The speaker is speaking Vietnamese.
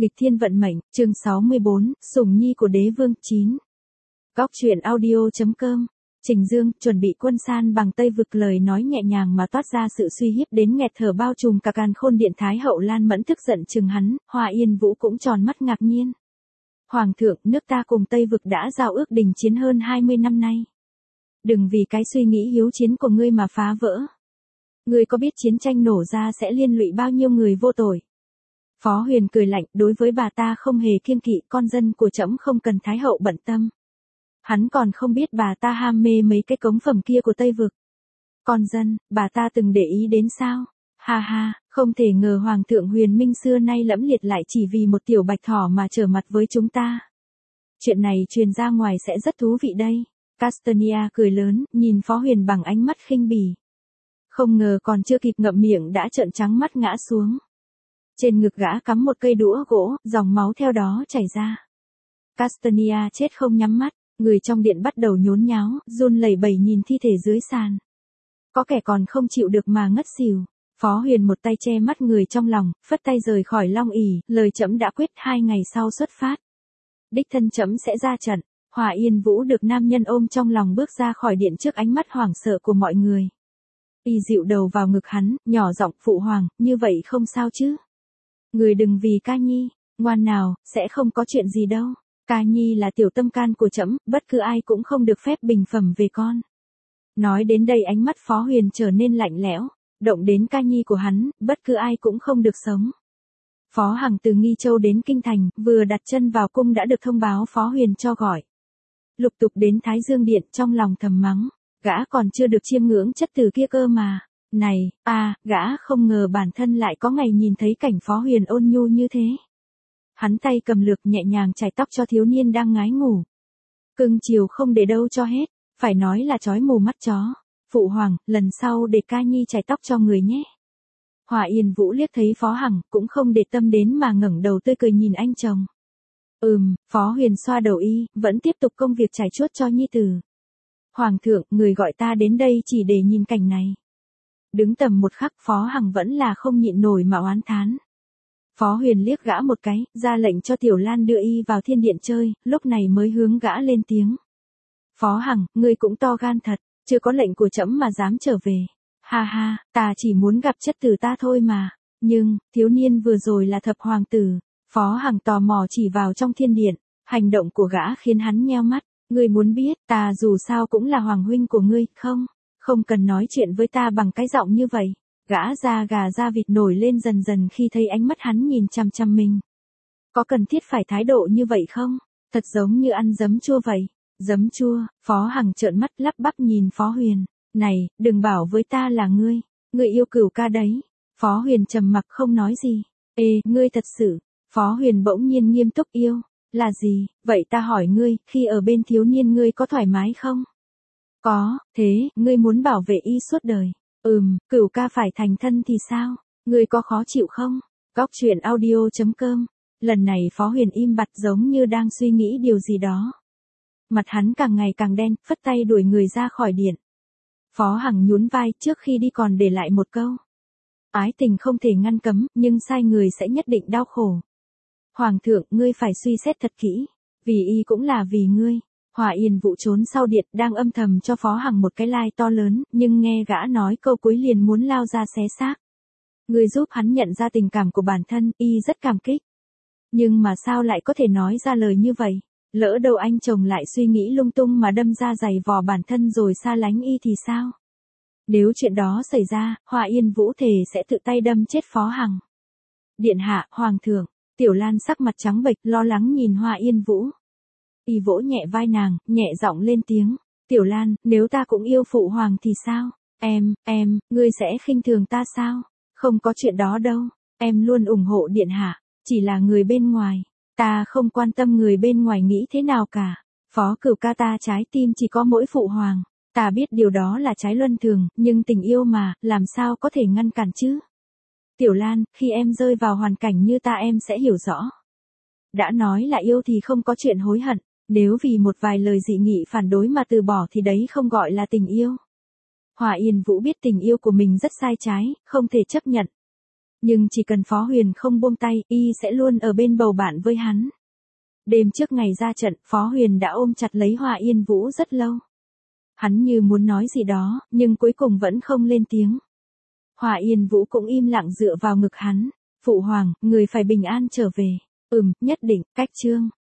Nghịch thiên vận mệnh, chương 64, sủng nhi của đế vương 9. Góc truyện audio.com. Trình Dương, chuẩn bị quân san bằng Tây vực, lời nói nhẹ nhàng mà toát ra sự suy hiếp đến nghẹt thở bao trùm cả càn khôn điện. Thái hậu Lan Mẫn tức giận chừng hắn, Hoa Yên Vũ cũng tròn mắt ngạc nhiên. Hoàng thượng, nước ta cùng Tây vực đã giao ước đình chiến hơn 20 năm nay. Đừng vì cái suy nghĩ hiếu chiến của ngươi mà phá vỡ. Ngươi có biết chiến tranh nổ ra sẽ liên lụy bao nhiêu người vô tội? Phó Huyền cười lạnh, đối với bà ta không hề kiêng kỵ, con dân của trẫm không cần Thái hậu bận tâm. Hắn còn không biết bà ta ham mê mấy cái cống phẩm kia của Tây vực. Con dân, bà ta từng để ý đến sao? Ha ha, không thể ngờ Hoàng thượng Huyền Minh xưa nay lẫm liệt lại chỉ vì một tiểu bạch thỏ mà trở mặt với chúng ta. Chuyện này truyền ra ngoài sẽ rất thú vị đây. Castanea cười lớn, nhìn Phó Huyền bằng ánh mắt khinh bỉ. Không ngờ còn chưa kịp ngậm miệng đã trợn trắng mắt ngã xuống. Trên ngực gã cắm một cây đũa gỗ, dòng máu theo đó chảy ra. Castanea chết không nhắm mắt, người trong điện bắt đầu nhốn nháo, run lẩy bẩy nhìn thi thể dưới sàn. Có kẻ còn không chịu được mà ngất xỉu. Phó Huyền một tay che mắt người trong lòng, phất tay rời khỏi Long ỷ, lời trẫm đã quyết, 2 ngày sau xuất phát. Đích thân trẫm sẽ ra trận. Hoa Yên Vũ được nam nhân ôm trong lòng bước ra khỏi điện trước ánh mắt hoảng sợ của mọi người. Y dịu đầu vào ngực hắn, nhỏ giọng, phụ hoàng, như vậy không sao chứ? Người đừng vì ca nhi, ngoan nào, sẽ không có chuyện gì đâu. Ca nhi là tiểu tâm can của trẫm, bất cứ ai cũng không được phép bình phẩm về con. Nói đến đây ánh mắt Phó Huyền trở nên lạnh lẽo, động đến ca nhi của hắn, bất cứ ai cũng không được sống. Phó Hằng từ Nghi Châu đến Kinh Thành, vừa đặt chân vào cung đã được thông báo Phó Huyền cho gọi. Lục tục đến Thái Dương Điện, trong lòng thầm mắng, gã còn chưa được chiêm ngưỡng chất từ kia cơ mà. Này, gã không ngờ bản thân lại có ngày nhìn thấy cảnh Phó Huyền ôn nhu như thế. Hắn tay cầm lược nhẹ nhàng chải tóc cho thiếu niên đang ngái ngủ. Cưng chiều không để đâu cho hết, phải nói là chói mù mắt chó. Phụ hoàng, lần sau để ca nhi chải tóc cho người nhé. Hoa Yên Vũ liếc thấy Phó Hằng, cũng không để tâm đến mà ngẩng đầu tươi cười nhìn anh chồng. Phó Huyền xoa đầu y, vẫn tiếp tục công việc trải chuốt cho nhi tử. Hoàng thượng, người gọi ta đến đây chỉ để nhìn cảnh này. Đứng tầm một khắc, Phó Hằng vẫn là không nhịn nổi mà oán thán. Phó Huyền liếc gã một cái, ra lệnh cho Tiểu Lan đưa y vào thiên điện chơi, lúc này mới hướng gã lên tiếng. Phó Hằng, ngươi cũng to gan thật, chưa có lệnh của trẫm mà dám trở về. Ha ha, ta chỉ muốn gặp chất tử ta thôi mà. Nhưng, thiếu niên vừa rồi là thập hoàng tử. Phó Hằng tò mò chỉ vào trong thiên điện, hành động của gã khiến hắn nheo mắt. Ngươi muốn biết, ta dù sao cũng là hoàng huynh của ngươi, không? Không cần nói chuyện với ta bằng cái giọng như vậy. Gã da gà da vịt nổi lên dần dần khi thấy ánh mắt hắn nhìn chằm chằm mình. Có cần thiết phải thái độ như vậy không? Thật giống như ăn giấm chua vậy. Giấm chua, Phó Hằng trợn mắt lắp bắp nhìn Phó Huyền. Này, đừng bảo với ta là ngươi yêu Cửu ca đấy. Phó Huyền trầm mặc không nói gì. Ngươi thật sự. Phó Huyền bỗng nhiên nghiêm túc, yêu. Là gì? Vậy ta hỏi ngươi, khi ở bên thiếu niên ngươi có thoải mái không? Có, thế, ngươi muốn bảo vệ y suốt đời. Cửu ca phải thành thân thì sao? Ngươi có khó chịu không? Góc truyện audio.com. Lần này Phó Huyền im bặt giống như đang suy nghĩ điều gì đó. Mặt hắn càng ngày càng đen, phất tay đuổi người ra khỏi điện. Phó Hằng nhún vai, trước khi đi còn để lại một câu. Ái tình không thể ngăn cấm, nhưng sai người sẽ nhất định đau khổ. Hoàng thượng, ngươi phải suy xét thật kỹ. Vì y cũng là vì ngươi. Hoa Yên Vũ trốn sau điện, đang âm thầm cho Phó Hằng một cái lai to lớn, nhưng nghe gã nói câu cuối liền muốn lao ra xé xác. Ngươi giúp hắn nhận ra tình cảm của bản thân, y rất cảm kích. Nhưng mà sao lại có thể nói ra lời như vậy? Lỡ đâu anh chồng lại suy nghĩ lung tung mà đâm ra giày vò bản thân rồi xa lánh y thì sao? Nếu chuyện đó xảy ra, Hoa Yên Vũ thề sẽ tự tay đâm chết Phó Hằng. Điện hạ, hoàng thượng. Tiểu Lan sắc mặt trắng bệch, lo lắng nhìn Hoa Yên Vũ. Y vỗ nhẹ vai nàng, nhẹ giọng lên tiếng. Tiểu Lan, nếu ta cũng yêu phụ hoàng thì sao? Ngươi sẽ khinh thường ta sao? Không có chuyện đó đâu. Em luôn ủng hộ điện hạ. Chỉ là người bên ngoài. Ta không quan tâm người bên ngoài nghĩ thế nào cả. Phó Cửu ca ta trái tim chỉ có mỗi phụ hoàng. Ta biết điều đó là trái luân thường, nhưng tình yêu mà, làm sao có thể ngăn cản chứ? Tiểu Lan, khi em rơi vào hoàn cảnh như ta em sẽ hiểu rõ. Đã nói là yêu thì không có chuyện hối hận. Nếu vì một vài lời dị nghị phản đối mà từ bỏ thì đấy không gọi là tình yêu. Hoa Yên Vũ biết tình yêu của mình rất sai trái, không thể chấp nhận. Nhưng chỉ cần Phó Huyền không buông tay, y sẽ luôn ở bên bầu bạn với hắn. Đêm trước ngày ra trận, Phó Huyền đã ôm chặt lấy Hòa Yên Vũ rất lâu. Hắn như muốn nói gì đó, nhưng cuối cùng vẫn không lên tiếng. Hòa Yên Vũ cũng im lặng dựa vào ngực hắn. Phụ hoàng, người phải bình an trở về. Nhất định, cách chương.